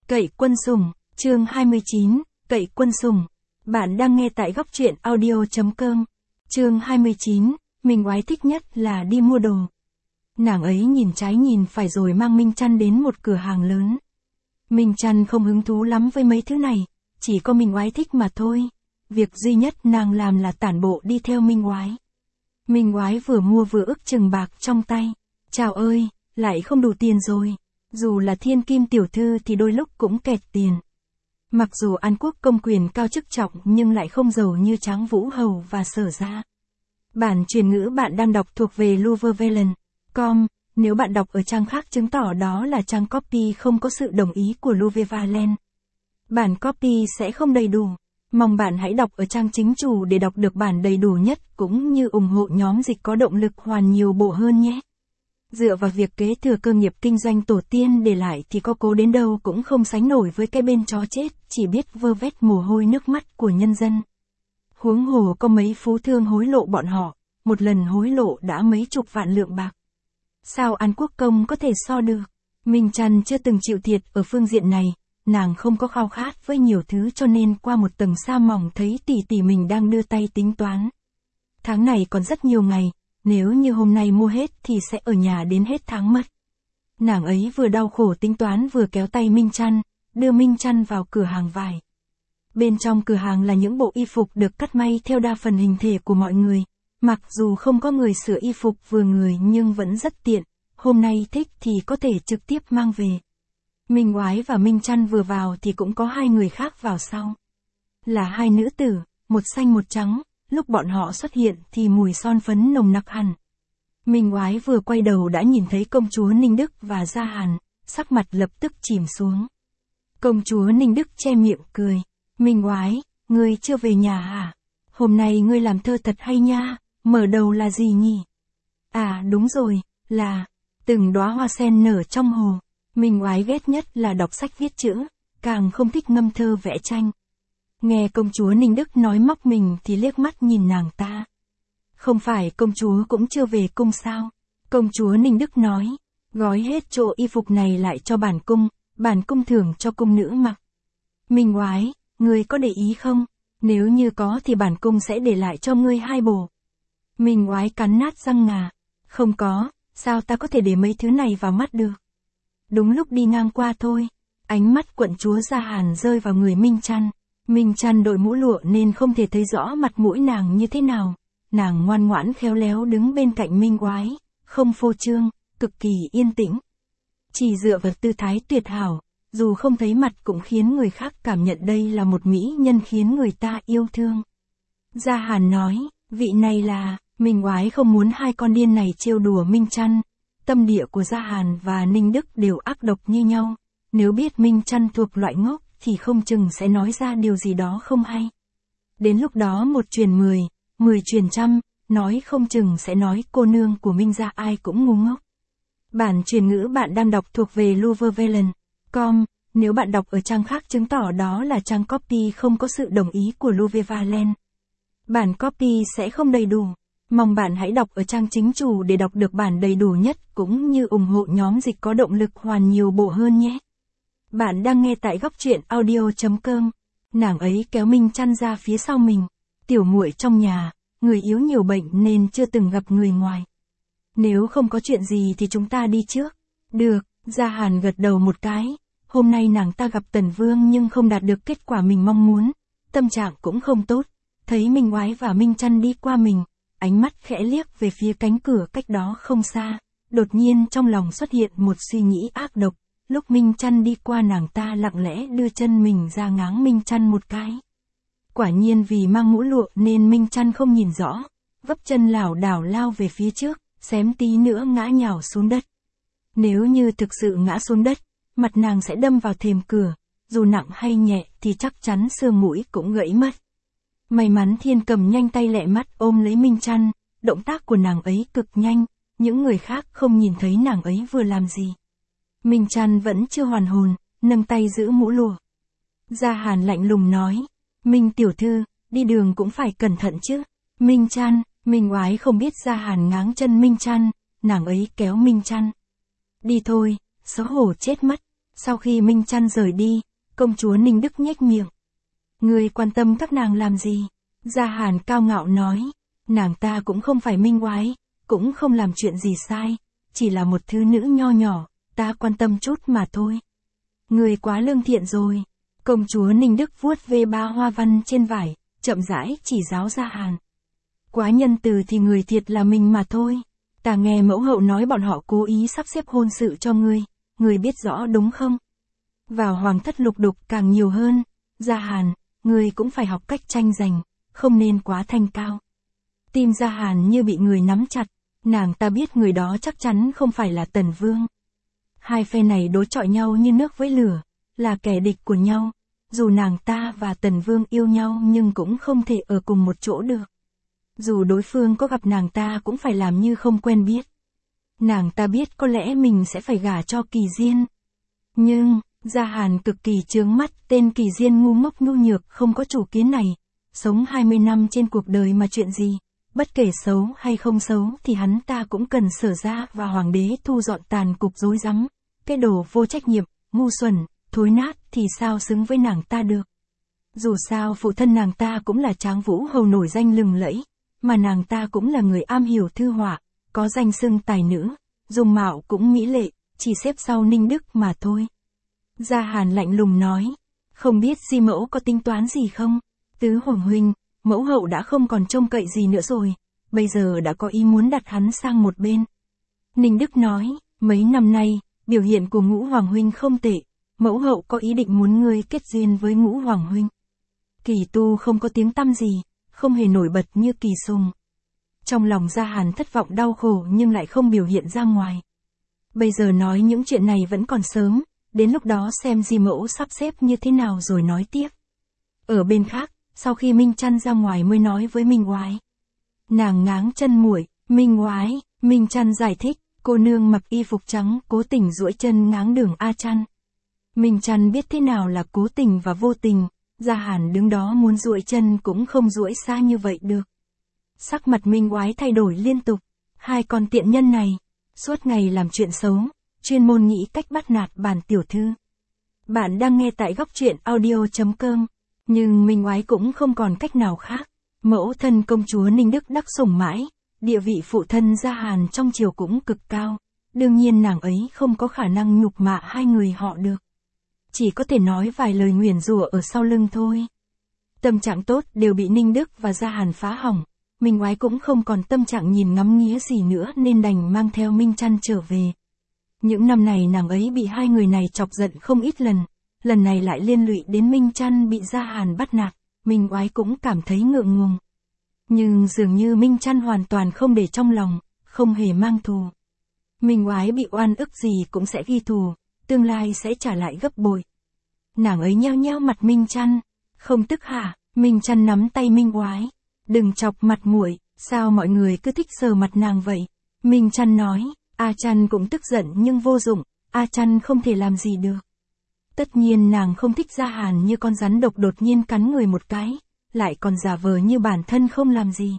Cậy quân sủng, chương 29, Cậy quân sủng. Bạn đang nghe tại góc truyện audio.com. Chương 29, mình oái thích nhất là đi mua đồ. Nàng ấy nhìn trái nhìn phải rồi mang Minh Chăn đến một cửa hàng lớn. Minh Chăn không hứng thú lắm với mấy thứ này, chỉ có Minh Oái thích mà thôi. Việc duy nhất nàng làm là tản bộ đi theo Minh Oái. Minh Oái vừa mua vừa ức chừng bạc trong tay. Chào ơi, lại không đủ tiền rồi. Dù là thiên kim tiểu thư thì đôi lúc cũng kẹt tiền. Mặc dù An Quốc công quyền cao chức trọng nhưng lại không giàu như Tráng Vũ Hầu và Sở Gia. Bản truyền ngữ bạn đang đọc thuộc về Luvevalen.com, nếu bạn đọc ở trang khác chứng tỏ đó là trang copy không có sự đồng ý của Luvevalen. Bản copy sẽ không đầy đủ. Mong bạn hãy đọc ở trang chính chủ để đọc được bản đầy đủ nhất cũng như ủng hộ nhóm dịch có động lực hoàn nhiều bộ hơn nhé. Dựa vào việc kế thừa cơ nghiệp kinh doanh tổ tiên để lại thì có cố đến đâu cũng không sánh nổi với cái bên chó chết, chỉ biết vơ vét mồ hôi nước mắt của nhân dân. Huống hồ có mấy phú thương hối lộ bọn họ, một lần hối lộ đã mấy chục vạn lượng bạc. Sao An Quốc công có thể so được? Minh Chăn chưa từng chịu thiệt ở phương diện này, nàng không có khao khát với nhiều thứ cho nên qua một tầng sa mỏng thấy tỷ tỷ mình đang đưa tay tính toán. Tháng này còn rất nhiều ngày. Nếu như hôm nay mua hết thì sẽ ở nhà đến hết tháng mất. Nàng ấy vừa đau khổ tính toán vừa kéo tay Minh Chăn, đưa Minh Chăn vào cửa hàng vải. Bên trong cửa hàng là những bộ y phục được cắt may theo đa phần hình thể của mọi người. Mặc dù không có người sửa y phục vừa người nhưng vẫn rất tiện, hôm nay thích thì có thể trực tiếp mang về. Minh Oái và Minh Chăn vừa vào thì cũng có hai người khác vào sau. Là hai nữ tử, một xanh một trắng. Lúc bọn họ xuất hiện thì mùi son phấn nồng nặc hẳn. Minh Oái vừa quay đầu đã nhìn thấy công chúa Ninh Đức và Gia Hàn, sắc mặt lập tức chìm xuống. Công chúa Ninh Đức che miệng cười. Minh Oái, ngươi chưa về nhà hả? Hôm nay ngươi làm thơ thật hay nha, mở đầu là gì nhỉ? À đúng rồi, là từng đóa hoa sen nở trong hồ. Minh Oái ghét nhất là đọc sách viết chữ, càng không thích ngâm thơ vẽ tranh. Nghe công chúa Ninh Đức nói móc mình thì liếc mắt nhìn nàng ta. Không phải công chúa cũng chưa về cung sao? Công chúa Ninh Đức nói, gói hết chỗ y phục này lại cho bản cung thưởng cho cung nữ mặc. Minh Oái, ngươi có để ý không? Nếu như có thì bản cung sẽ để lại cho ngươi 2 bộ. Minh Oái cắn nát răng ngà. Không có, sao ta có thể để mấy thứ này vào mắt được? Đúng lúc đi ngang qua thôi. Ánh mắt quận chúa Gia Hàn rơi vào người Minh Chăn. Minh Chăn đội mũ lụa nên không thể thấy rõ mặt mũi nàng như thế nào. Nàng ngoan ngoãn khéo léo đứng bên cạnh Minh Oái, không phô trương, cực kỳ yên tĩnh. Chỉ dựa vào tư thái tuyệt hảo, dù không thấy mặt cũng khiến người khác cảm nhận đây là một mỹ nhân khiến người ta yêu thương. Gia Hàn nói, vị này là, Minh Oái không muốn hai con điên này trêu đùa Minh Chăn. Tâm địa của Gia Hàn và Ninh Đức đều ác độc như nhau. Nếu biết Minh Chăn thuộc loại ngốc, thì không chừng sẽ nói ra điều gì đó không hay. Đến lúc đó 1 truyền 10, 10 truyền trăm, nói không chừng sẽ nói cô nương của Minh gia ai cũng ngu ngốc. Bản truyền ngữ bạn đang đọc thuộc về Luvevalen.com, nếu bạn đọc ở trang khác chứng tỏ đó là trang copy không có sự đồng ý của Luvevalen. Bản copy sẽ không đầy đủ. Mong bạn hãy đọc ở trang chính chủ để đọc được bản đầy đủ nhất cũng như ủng hộ nhóm dịch có động lực hoàn nhiều bộ hơn nhé. Bạn đang nghe tại góc truyện audio.com. Nàng ấy kéo Minh Chăn ra phía sau mình. Tiểu muội trong nhà, người yếu nhiều bệnh nên chưa từng gặp người ngoài. Nếu không có chuyện gì thì chúng ta đi trước. Được, Gia Hàn gật đầu một cái. Hôm nay nàng ta gặp Tần Vương nhưng không đạt được kết quả mình mong muốn. Tâm trạng cũng không tốt. Thấy Minh Oái và Minh Chăn đi qua mình, ánh mắt khẽ liếc về phía cánh cửa cách đó không xa. Đột nhiên trong lòng xuất hiện một suy nghĩ ác độc. Lúc Minh Chăn đi qua nàng ta lặng lẽ đưa chân mình ra ngáng Minh Chăn một cái. Quả nhiên vì mang mũ lụa nên Minh Chăn không nhìn rõ, vấp chân lảo đảo lao về phía trước, xém tí nữa ngã nhào xuống đất. Nếu như thực sự ngã xuống đất, mặt nàng sẽ đâm vào thềm cửa, dù nặng hay nhẹ thì chắc chắn xương mũi cũng gãy mất. May mắn Thiên Cầm nhanh tay lẹ mắt ôm lấy Minh Chăn, động tác của nàng ấy cực nhanh, những người khác không nhìn thấy nàng ấy vừa làm gì. Minh Chăn vẫn chưa hoàn hồn, nâng tay giữ mũ lụa. Gia Hàn lạnh lùng nói, Minh tiểu thư, đi đường cũng phải cẩn thận chứ. Minh Chăn, Minh Oái không biết Gia Hàn ngáng chân Minh Chăn, nàng ấy kéo Minh Chăn. Đi thôi, xấu hổ chết mất. Sau khi Minh Trăn rời đi, công chúa Ninh Đức nhếch miệng. Ngươi quan tâm các nàng làm gì? Gia Hàn cao ngạo nói. Nàng ta cũng không phải minh oái, cũng không làm chuyện gì sai, chỉ là một thứ nữ nho nhỏ, ta quan tâm chút mà thôi. Ngươi quá lương thiện rồi. Công chúa Ninh Đức vuốt ve ba hoa văn trên vải, chậm rãi chỉ giáo Gia Hàn. Quá nhân từ thì người thiệt là mình mà thôi. Ta nghe mẫu hậu nói bọn họ cố ý sắp xếp hôn sự cho ngươi biết rõ đúng không? Vào hoàng thất lục đục càng nhiều hơn. Gia Hàn, ngươi cũng phải học cách tranh giành, không nên quá thanh cao. Tim Gia Hàn như bị người nắm chặt, nàng ta biết người đó chắc chắn không phải là Tần Vương. Hai phe này đối chọi nhau như nước với lửa, là kẻ địch của nhau. Dù nàng ta và Tần Vương yêu nhau nhưng cũng không thể ở cùng một chỗ được. Dù đối phương có gặp nàng ta cũng phải làm như không quen biết. Nàng ta biết có lẽ mình sẽ phải gả cho Kỳ Diên. Nhưng, Gia Hàn cực kỳ chướng mắt tên Kỳ Diên ngu ngốc nhu nhược không có chủ kiến này. Sống 20 năm trên cuộc đời mà chuyện gì, bất kể xấu hay không xấu thì hắn ta cũng cần Sở gia và hoàng đế thu dọn tàn cục rối rắm. Cái đồ vô trách nhiệm, ngu xuẩn, thối nát thì sao xứng với nàng ta được. Dù sao phụ thân nàng ta cũng là Tráng Vũ hầu nổi danh lừng lẫy, mà nàng ta cũng là người am hiểu thư họa, có danh xưng tài nữ, dung mạo cũng mỹ lệ, chỉ xếp sau Ninh Đức mà thôi. Gia Hàn lạnh lùng nói, không biết Di mẫu có tính toán gì không? Tứ Hoàng huynh, mẫu hậu đã không còn trông cậy gì nữa rồi, bây giờ đã có ý muốn đặt hắn sang một bên. Ninh Đức nói, mấy năm nay, biểu hiện của Ngũ Hoàng huynh không tệ, mẫu hậu có ý định muốn ngươi kết duyên với Ngũ Hoàng huynh. Kỳ Tu không có tiếng tăm gì, không hề nổi bật như Kỳ Sùng. Trong lòng Gia Hàn thất vọng đau khổ nhưng lại không biểu hiện ra ngoài. Bây giờ nói những chuyện này vẫn còn sớm, đến lúc đó xem Di mẫu sắp xếp như thế nào rồi nói tiếp. Ở bên khác, sau khi Minh Trăn ra ngoài mới nói với Minh Oái. Nàng ngáng chân muội, Minh Oái, Minh Trăn giải thích, cô nương mặc y phục trắng cố tình duỗi chân ngáng đường A Trăn. Minh Trăn biết thế nào là cố tình và vô tình, Gia Hàn đứng đó muốn duỗi chân cũng không duỗi xa như vậy được. Sắc mặt Minh Oái thay đổi liên tục, hai con tiện nhân này, suốt ngày làm chuyện xấu, chuyên môn nghĩ cách bắt nạt bản tiểu thư. Bạn đang nghe tại góc truyện audio.com, nhưng Minh Oái cũng không còn cách nào khác. Mẫu thân công chúa Ninh Đức đắc sủng mãi, địa vị phụ thân Gia Hàn trong triều cũng cực cao, đương nhiên nàng ấy không có khả năng nhục mạ hai người họ được. Chỉ có thể nói vài lời nguyền rủa ở sau lưng thôi. Tâm trạng tốt đều bị Ninh Đức và Gia Hàn phá hỏng, Minh Oái cũng không còn tâm trạng nhìn ngắm nghía gì nữa nên đành mang theo Minh Trăn trở về. Những năm này nàng ấy bị hai người này chọc giận không ít lần này lại liên lụy đến Minh Trăn bị Gia Hàn bắt nạt, Minh Oái cũng cảm thấy ngượng ngùng. Nhưng dường như Minh Trăn hoàn toàn không để trong lòng, không hề mang thù. Minh Oái bị oan ức gì cũng sẽ ghi thù, tương lai sẽ trả lại gấp bội. Nàng ấy nheo nheo mặt Minh Trăn, không tức hả? Minh Trăn nắm tay Minh Oái, đừng chọc mặt muội, sao mọi người cứ thích sờ mặt nàng vậy? Minh Trăn nói, A Trăn cũng tức giận nhưng vô dụng, A Trăn không thể làm gì được. Tất nhiên nàng không thích Gia Hàn như con rắn độc đột nhiên cắn người một cái, lại còn giả vờ như bản thân không làm gì.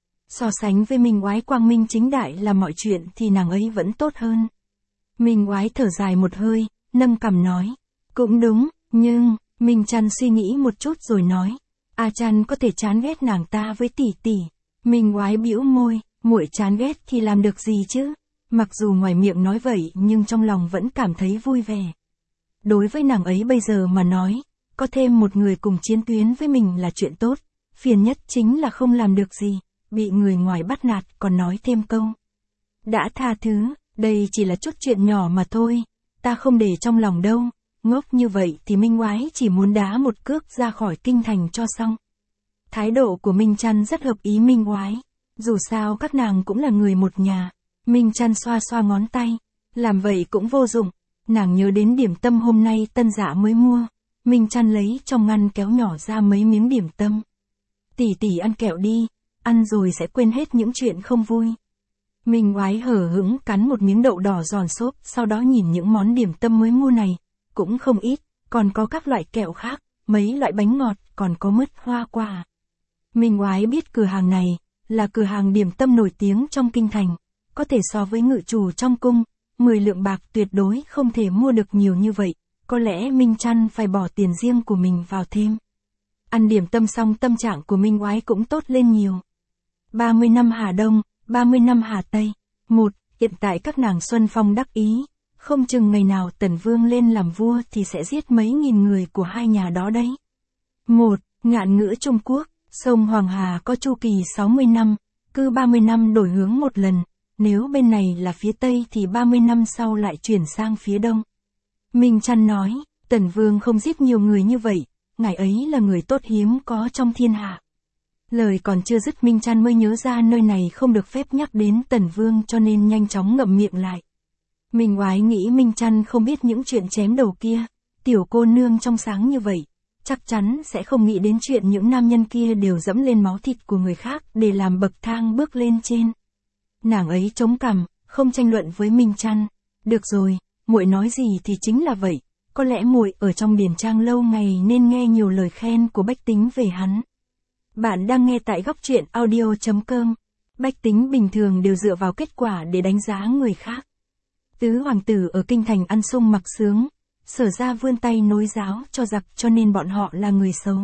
So sánh với Minh Oái quang minh chính đại làm mọi chuyện thì nàng ấy vẫn tốt hơn. Minh Oái thở dài một hơi, nâng cằm nói, cũng đúng, nhưng, Minh Trăn suy nghĩ một chút rồi nói, A Trăn có thể chán ghét nàng ta với tỷ tỷ. Minh Oái bĩu môi, muội chán ghét thì làm được gì chứ? Mặc dù ngoài miệng nói vậy nhưng trong lòng vẫn cảm thấy vui vẻ. Đối với nàng ấy bây giờ mà nói, có thêm một người cùng chiến tuyến với mình là chuyện tốt, phiền nhất chính là không làm được gì, bị người ngoài bắt nạt còn nói thêm câu. Đã tha thứ, đây chỉ là chút chuyện nhỏ mà thôi, ta không để trong lòng đâu, ngốc như vậy thì Minh Oái chỉ muốn đá một cước ra khỏi kinh thành cho xong. Thái độ của Minh Trăn rất hợp ý Minh Oái, dù sao các nàng cũng là người một nhà. Minh Trăn xoa xoa ngón tay, làm vậy cũng vô dụng, nàng nhớ đến điểm tâm hôm nay Tân Dạ mới mua, Minh Trăn lấy trong ngăn kéo nhỏ ra mấy miếng điểm tâm. Tỷ tỷ ăn kẹo đi, ăn rồi sẽ quên hết những chuyện không vui. Minh Oái hở hững cắn một miếng đậu đỏ giòn xốp, sau đó nhìn những món điểm tâm mới mua này, cũng không ít, còn có các loại kẹo khác, mấy loại bánh ngọt, còn có mứt hoa quả. Minh Oái biết cửa hàng này là cửa hàng điểm tâm nổi tiếng trong kinh thành, có thể so với ngự chủ trong cung, 10 lượng bạc tuyệt đối không thể mua được nhiều như vậy, có lẽ Minh Trăn phải bỏ tiền riêng của mình vào thêm. Ăn điểm tâm xong tâm trạng của Minh Oái cũng tốt lên nhiều. 30 năm Hà Đông, 30 năm Hà Tây. 1. Hiện tại các nàng Xuân Phong đắc ý, không chừng ngày nào Tần Vương lên làm vua thì sẽ giết mấy nghìn người của hai nhà đó đấy. 1. Ngạn ngữ Trung Quốc, sông Hoàng Hà có chu kỳ 60 năm, cứ 30 năm đổi hướng một lần, nếu bên này là phía Tây thì 30 năm sau lại chuyển sang phía Đông. Minh Trăn nói, Tần Vương không giết nhiều người như vậy, ngài ấy là người tốt hiếm có trong thiên hạ. Lời còn chưa dứt Minh Trăn mới nhớ ra nơi này không được phép nhắc đến Tần Vương cho nên nhanh chóng ngậm miệng lại. Minh Oái nghĩ Minh Trăn không biết những chuyện chém đầu kia, tiểu cô nương trong sáng như vậy, chắc chắn sẽ không nghĩ đến chuyện những nam nhân kia đều dẫm lên máu thịt của người khác để làm bậc thang bước lên trên. Nàng ấy chống cằm, không tranh luận với Minh Trăn. Được rồi, muội nói gì thì chính là vậy, có lẽ muội ở trong điển trang lâu ngày nên nghe nhiều lời khen của Bách Tính về hắn. Bạn đang nghe tại góc truyện audio.com. Bách Tính bình thường đều dựa vào kết quả để đánh giá người khác. Tứ hoàng tử ở kinh thành ăn sung mặc sướng, Sở ra vươn tay nối giáo cho giặc cho nên bọn họ là người xấu.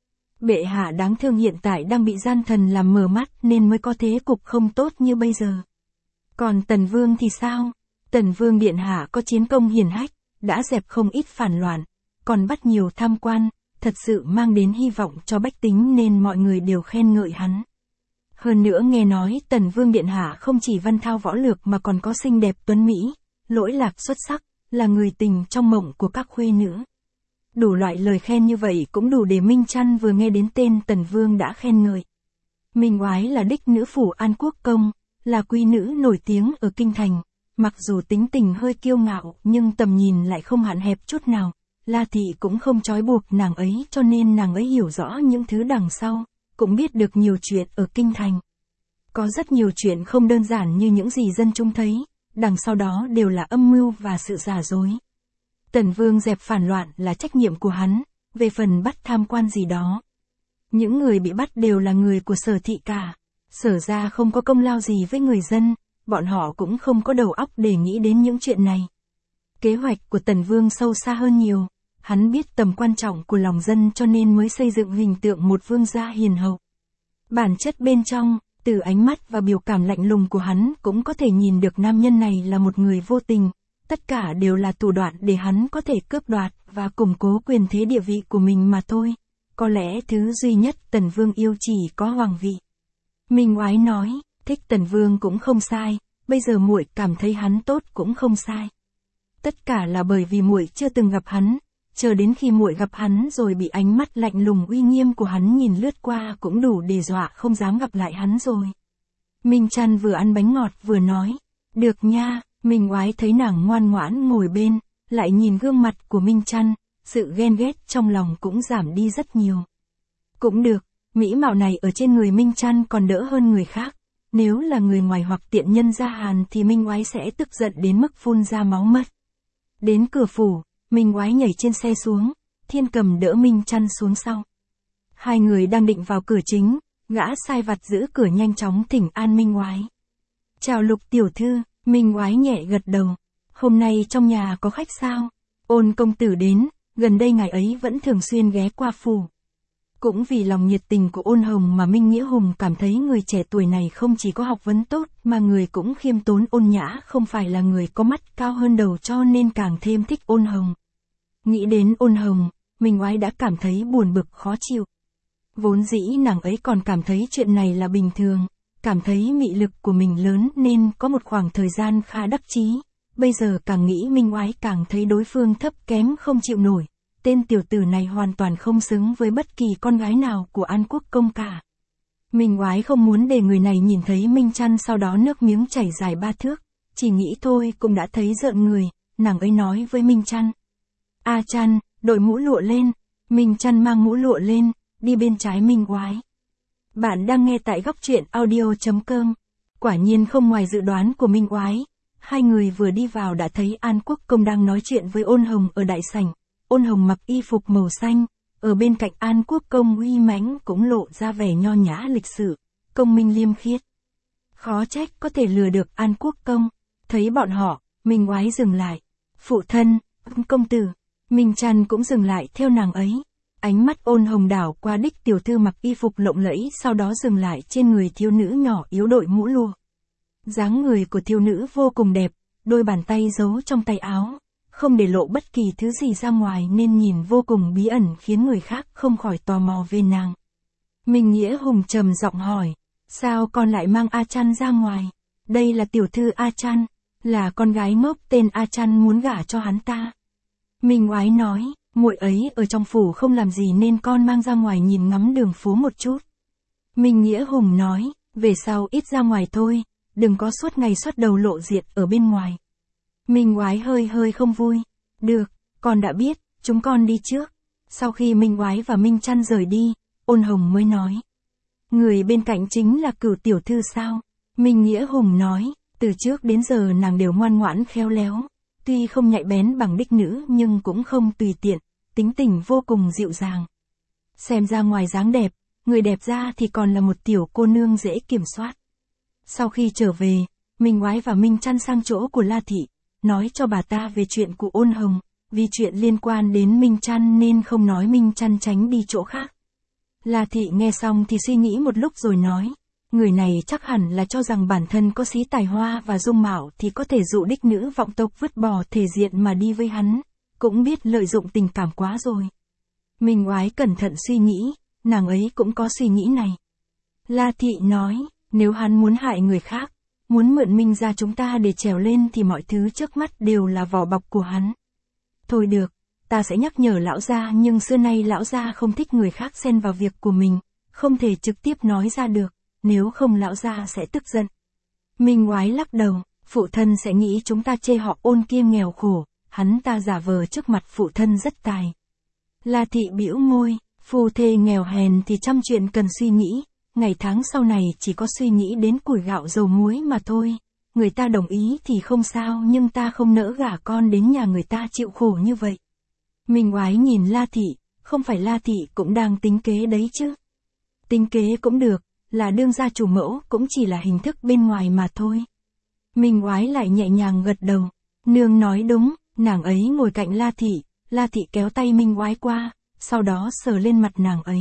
Bệ hạ đáng thương hiện tại đang bị gian thần làm mờ mắt nên mới có thế cục không tốt như bây giờ. Còn Tần Vương thì sao? Tần Vương điện hạ có chiến công hiển hách, đã dẹp không ít phản loạn, còn bắt nhiều tham quan, thật sự mang đến hy vọng cho bách tính nên mọi người đều khen ngợi hắn. Hơn nữa nghe nói Tần Vương điện hạ không chỉ văn thao võ lược mà còn có xinh đẹp tuấn mỹ, lỗi lạc xuất sắc, là người tình trong mộng của các khuê nữ. Đủ loại lời khen như vậy cũng đủ để Minh Trăn vừa nghe đến tên Tần Vương đã khen ngợi. Minh Oái là đích nữ phủ An Quốc Công, là quý nữ nổi tiếng ở kinh thành, mặc dù tính tình hơi kiêu ngạo nhưng tầm nhìn lại không hạn hẹp chút nào, La Thị cũng không trói buộc nàng ấy cho nên nàng ấy hiểu rõ những thứ đằng sau, cũng biết được nhiều chuyện ở kinh thành. Có rất nhiều chuyện không đơn giản như những gì dân chúng thấy, đằng sau đó đều là âm mưu và sự giả dối. Tần Vương dẹp phản loạn là trách nhiệm của hắn, về phần bắt tham quan gì đó. Những người bị bắt đều là người của Sở thị cả, Sở ra không có công lao gì với người dân, bọn họ cũng không có đầu óc để nghĩ đến những chuyện này. Kế hoạch của Tần Vương sâu xa hơn nhiều, hắn biết tầm quan trọng của lòng dân cho nên mới xây dựng hình tượng một vương gia hiền hậu. Bản chất bên trong, từ ánh mắt và biểu cảm lạnh lùng của hắn cũng có thể nhìn được nam nhân này là một người vô tình, tất cả đều là thủ đoạn để hắn có thể cướp đoạt và củng cố quyền thế địa vị của mình mà thôi. Có lẽ thứ duy nhất Tần Vương yêu chỉ có hoàng vị. Minh Oái nói, thích Tần Vương cũng không sai, bây giờ muội cảm thấy hắn tốt cũng không sai. Tất cả là bởi vì muội chưa từng gặp hắn, chờ đến khi muội gặp hắn rồi bị ánh mắt lạnh lùng uy nghiêm của hắn nhìn lướt qua cũng đủ để dọa không dám gặp lại hắn rồi. Minh Trăn vừa ăn bánh ngọt vừa nói, được nha. Minh Oái thấy nàng ngoan ngoãn ngồi bên, lại nhìn gương mặt của Minh Trăn, sự ghen ghét trong lòng cũng giảm đi rất nhiều. Cũng được, mỹ mạo này ở trên người Minh Trăn còn đỡ hơn người khác, nếu là người ngoài hoặc tiện nhân gia Hàn thì Minh Oái sẽ tức giận đến mức phun ra máu mất. Đến cửa phủ, Minh Oái nhảy trên xe xuống, Thiên Cầm đỡ Minh Trăn xuống sau. Hai người đang định vào cửa chính, gã sai vặt giữ cửa nhanh chóng thỉnh an Minh Oái. Chào Lục tiểu thư. Minh Oái nhẹ gật đầu. Hôm nay trong nhà có khách sao? Ôn công tử đến, gần đây ngài ấy vẫn thường xuyên ghé qua phủ. Cũng vì lòng nhiệt tình của Ôn Hồng mà Minh Nghĩa Hùng cảm thấy người trẻ tuổi này không chỉ có học vấn tốt mà người cũng khiêm tốn ôn nhã, không phải là người có mắt cao hơn đầu cho nên càng thêm thích Ôn Hồng. Nghĩ đến Ôn Hồng, Minh Oái đã cảm thấy buồn bực khó chịu. Vốn dĩ nàng ấy còn cảm thấy chuyện này là bình thường. Cảm thấy mị lực của mình lớn nên có một khoảng thời gian khá đắc chí, bây giờ càng nghĩ Minh Oái càng thấy đối phương thấp kém không chịu nổi, tên tiểu tử này hoàn toàn không xứng với bất kỳ con gái nào của An Quốc Công cả. Minh Oái không muốn để người này nhìn thấy Minh Trăn sau đó nước miếng chảy dài 3 thước, chỉ nghĩ thôi cũng đã thấy rợn người, nàng ấy nói với Minh Trăn. A Trăn, đội mũ lụa lên. Minh Trăn mang mũ lụa lên, đi bên trái Minh Oái. Bạn đang nghe tại góc truyện audio.com. Quả nhiên không ngoài dự đoán của Minh Oái. Hai người vừa đi vào đã thấy An Quốc Công đang nói chuyện với Ôn Hồng ở đại sảnh. Ôn Hồng mặc y phục màu xanh, ở bên cạnh An Quốc Công uy mãnh cũng lộ ra vẻ nho nhã lịch sự, công minh liêm khiết. Khó trách có thể lừa được An Quốc Công. Thấy bọn họ, Minh Oái dừng lại. Phụ thân, công tử. Minh Trăn cũng dừng lại theo nàng ấy. Ánh mắt Ôn Hồng đảo qua đích tiểu thư mặc y phục lộng lẫy, sau đó dừng lại trên người thiếu nữ nhỏ yếu đội mũ lụa. Dáng người của thiếu nữ vô cùng đẹp, đôi bàn tay giấu trong tay áo, không để lộ bất kỳ thứ gì ra ngoài nên nhìn vô cùng bí ẩn khiến người khác không khỏi tò mò về nàng. Minh Nghĩa Hùng trầm giọng hỏi, sao con lại mang A Trăn ra ngoài? Đây là tiểu thư A Trăn, là con gái ngốc tên A Trăn muốn gả cho hắn ta. Minh Oái nói, muội ấy ở trong phủ không làm gì nên con mang ra ngoài nhìn ngắm đường phố một chút. Minh Nghĩa Hùng nói, về sau ít ra ngoài thôi, đừng có suốt ngày xuất đầu lộ diện ở bên ngoài. Minh Oái hơi không vui, được, con đã biết, chúng con đi trước. Sau khi Minh Oái và Minh Trăn rời đi, Ôn Hồng mới nói, người bên cạnh chính là Cửu tiểu thư sao? Minh Nghĩa Hùng nói, từ trước đến giờ nàng đều ngoan ngoãn khéo léo, tuy không nhạy bén bằng đích nữ nhưng cũng không tùy tiện, tính tình vô cùng dịu dàng. Xem ra ngoài dáng đẹp, người đẹp ra thì còn là một tiểu cô nương dễ kiểm soát. Sau khi trở về, Minh Oái và Minh Trăn sang chỗ của La Thị, nói cho bà ta về chuyện của Ôn Hồng, vì chuyện liên quan đến Minh Trăn nên không nói Minh Trăn tránh đi chỗ khác. La Thị nghe xong thì suy nghĩ một lúc rồi nói, người này chắc hẳn là cho rằng bản thân có xí tài hoa và dung mạo thì có thể dụ đích nữ vọng tộc vứt bỏ thể diện mà đi với hắn, cũng biết lợi dụng tình cảm quá rồi. Minh Oái cẩn thận suy nghĩ, nàng ấy cũng có suy nghĩ này. La Thị nói, nếu hắn muốn hại người khác, muốn mượn Minh gia chúng ta để trèo lên thì mọi thứ trước mắt đều là vỏ bọc của hắn. Thôi được, ta sẽ nhắc nhở lão gia, nhưng xưa nay lão gia không thích người khác xen vào việc của mình, không thể trực tiếp nói ra được, nếu không lão gia sẽ tức giận. Minh Oái lắc đầu, phụ thân sẽ nghĩ chúng ta chê họ Ôn kia nghèo khổ, hắn ta giả vờ trước mặt phụ thân rất tài. La Thị bĩu môi, phu thê nghèo hèn thì trăm chuyện cần suy nghĩ, ngày tháng sau này chỉ có suy nghĩ đến củi gạo dầu muối mà thôi. Người ta đồng ý thì không sao, nhưng ta không nỡ gả con đến nhà người ta chịu khổ như vậy. Minh Oái nhìn La Thị, không phải La Thị cũng đang tính kế đấy chứ. Tính kế cũng được, là đương gia chủ mẫu cũng chỉ là hình thức bên ngoài mà thôi. Minh Oái lại nhẹ nhàng gật đầu, nương nói đúng, nàng ấy ngồi cạnh La Thị kéo tay Minh Oái qua, sau đó sờ lên mặt nàng ấy.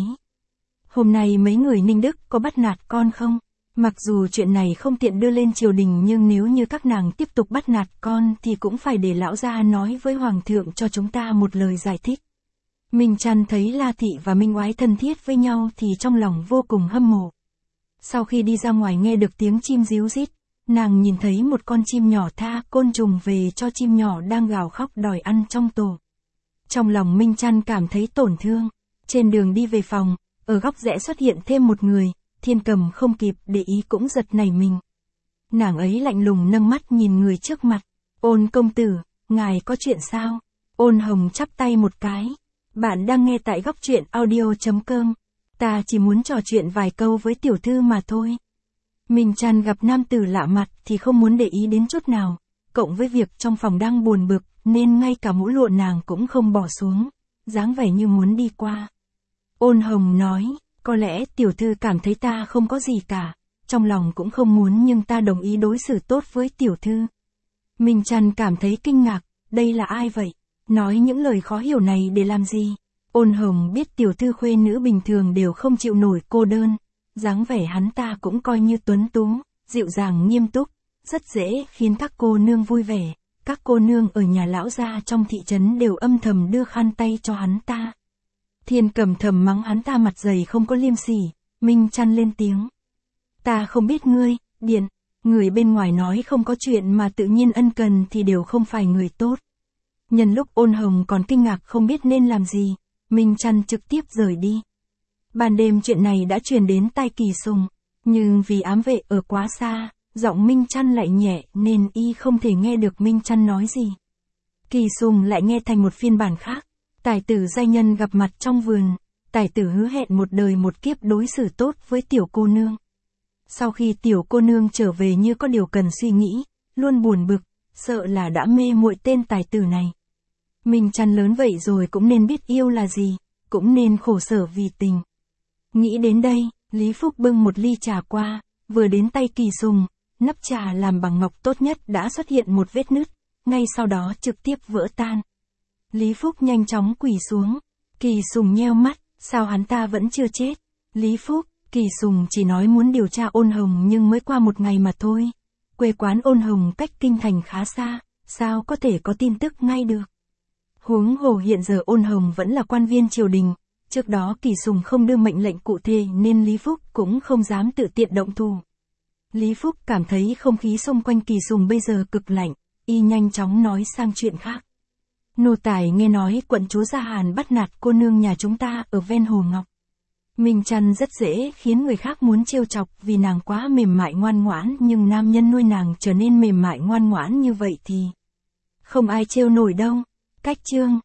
Hôm nay mấy người Ninh Đức có bắt nạt con không? Mặc dù chuyện này không tiện đưa lên triều đình nhưng nếu như các nàng tiếp tục bắt nạt con thì cũng phải để lão gia nói với hoàng thượng cho chúng ta một lời giải thích. Minh Trăn thấy La Thị và Minh Oái thân thiết với nhau thì trong lòng vô cùng hâm mộ. Sau khi đi ra ngoài nghe được tiếng chim ríu rít, nàng nhìn thấy một con chim nhỏ tha côn trùng về cho chim nhỏ đang gào khóc đòi ăn trong tổ. Trong lòng Minh Trăn cảm thấy tổn thương. Trên đường đi về phòng, ở góc rẽ xuất hiện thêm một người, Thiên Cầm không kịp để ý cũng giật nảy mình. Nàng ấy lạnh lùng nâng mắt nhìn người trước mặt. Ôn công tử, ngài có chuyện sao? Ôn Hồng chắp tay một cái. Bạn đang nghe tại góc truyện audio.com. Ta chỉ muốn trò chuyện vài câu với tiểu thư mà thôi. Minh Trăn gặp nam tử lạ mặt thì không muốn để ý đến chút nào. Cộng với việc trong phòng đang buồn bực nên ngay cả mũ lụa nàng cũng không bỏ xuống, dáng vẻ như muốn đi qua. Ôn Hồng nói, có lẽ tiểu thư cảm thấy ta không có gì cả, trong lòng cũng không muốn nhưng ta đồng ý đối xử tốt với tiểu thư. Minh Trăn cảm thấy kinh ngạc, đây là ai vậy? Nói những lời khó hiểu này để làm gì? Ôn Hồng biết tiểu thư khuê nữ bình thường đều không chịu nổi cô đơn, dáng vẻ hắn ta cũng coi như tuấn tú, dịu dàng nghiêm túc, rất dễ khiến các cô nương vui vẻ. Các cô nương ở nhà lão gia trong thị trấn đều âm thầm đưa khăn tay cho hắn ta. Thiên Cầm thầm mắng hắn ta mặt dày không có liêm sỉ. Minh Trăn lên tiếng, ta không biết ngươi, Điện, người bên ngoài nói không có chuyện mà tự nhiên ân cần thì đều không phải người tốt. Nhân lúc Ôn Hồng còn kinh ngạc không biết nên làm gì, Minh Trăn trực tiếp rời đi. Ban đêm chuyện này đã truyền đến tai Kỳ Sùng, nhưng vì ám vệ ở quá xa, giọng Minh Trăn lại nhẹ nên y không thể nghe được Minh Trăn nói gì. Kỳ Sùng lại nghe thành một phiên bản khác. Tài tử giai nhân gặp mặt trong vườn, tài tử hứa hẹn một đời một kiếp đối xử tốt với tiểu cô nương. Sau khi tiểu cô nương trở về như có điều cần suy nghĩ, luôn buồn bực, sợ là đã mê muội tên tài tử này. Minh Trăn lớn vậy rồi cũng nên biết yêu là gì, cũng nên khổ sở vì tình. Nghĩ đến đây, Lý Phúc bưng một ly trà qua, vừa đến tay Kỳ Sùng, nắp trà làm bằng ngọc tốt nhất đã xuất hiện một vết nứt, ngay sau đó trực tiếp vỡ tan. Lý Phúc nhanh chóng quỳ xuống. Kỳ Sùng nheo mắt, sao hắn ta vẫn chưa chết? Lý Phúc, Kỳ Sùng chỉ nói muốn điều tra Ôn Hồng nhưng mới qua một ngày mà thôi. Quê quán Ôn Hồng cách kinh thành khá xa, sao có thể có tin tức ngay được? Huống hồ hiện giờ Ôn Hồng vẫn là quan viên triều đình, trước đó Kỳ Sùng không đưa mệnh lệnh cụ thể nên Lý Phúc cũng không dám tự tiện động thủ. Lý Phúc cảm thấy không khí xung quanh Kỳ Sùng bây giờ cực lạnh, y nhanh chóng nói sang chuyện khác. Nô tài nghe nói quận chúa Gia Hàn bắt nạt cô nương nhà chúng ta ở ven Hồ Ngọc. Minh Trăn rất dễ khiến người khác muốn trêu chọc vì nàng quá mềm mại ngoan ngoãn, nhưng nam nhân nuôi nàng trở nên mềm mại ngoan ngoãn như vậy thì không ai trêu nổi đâu. Cách chương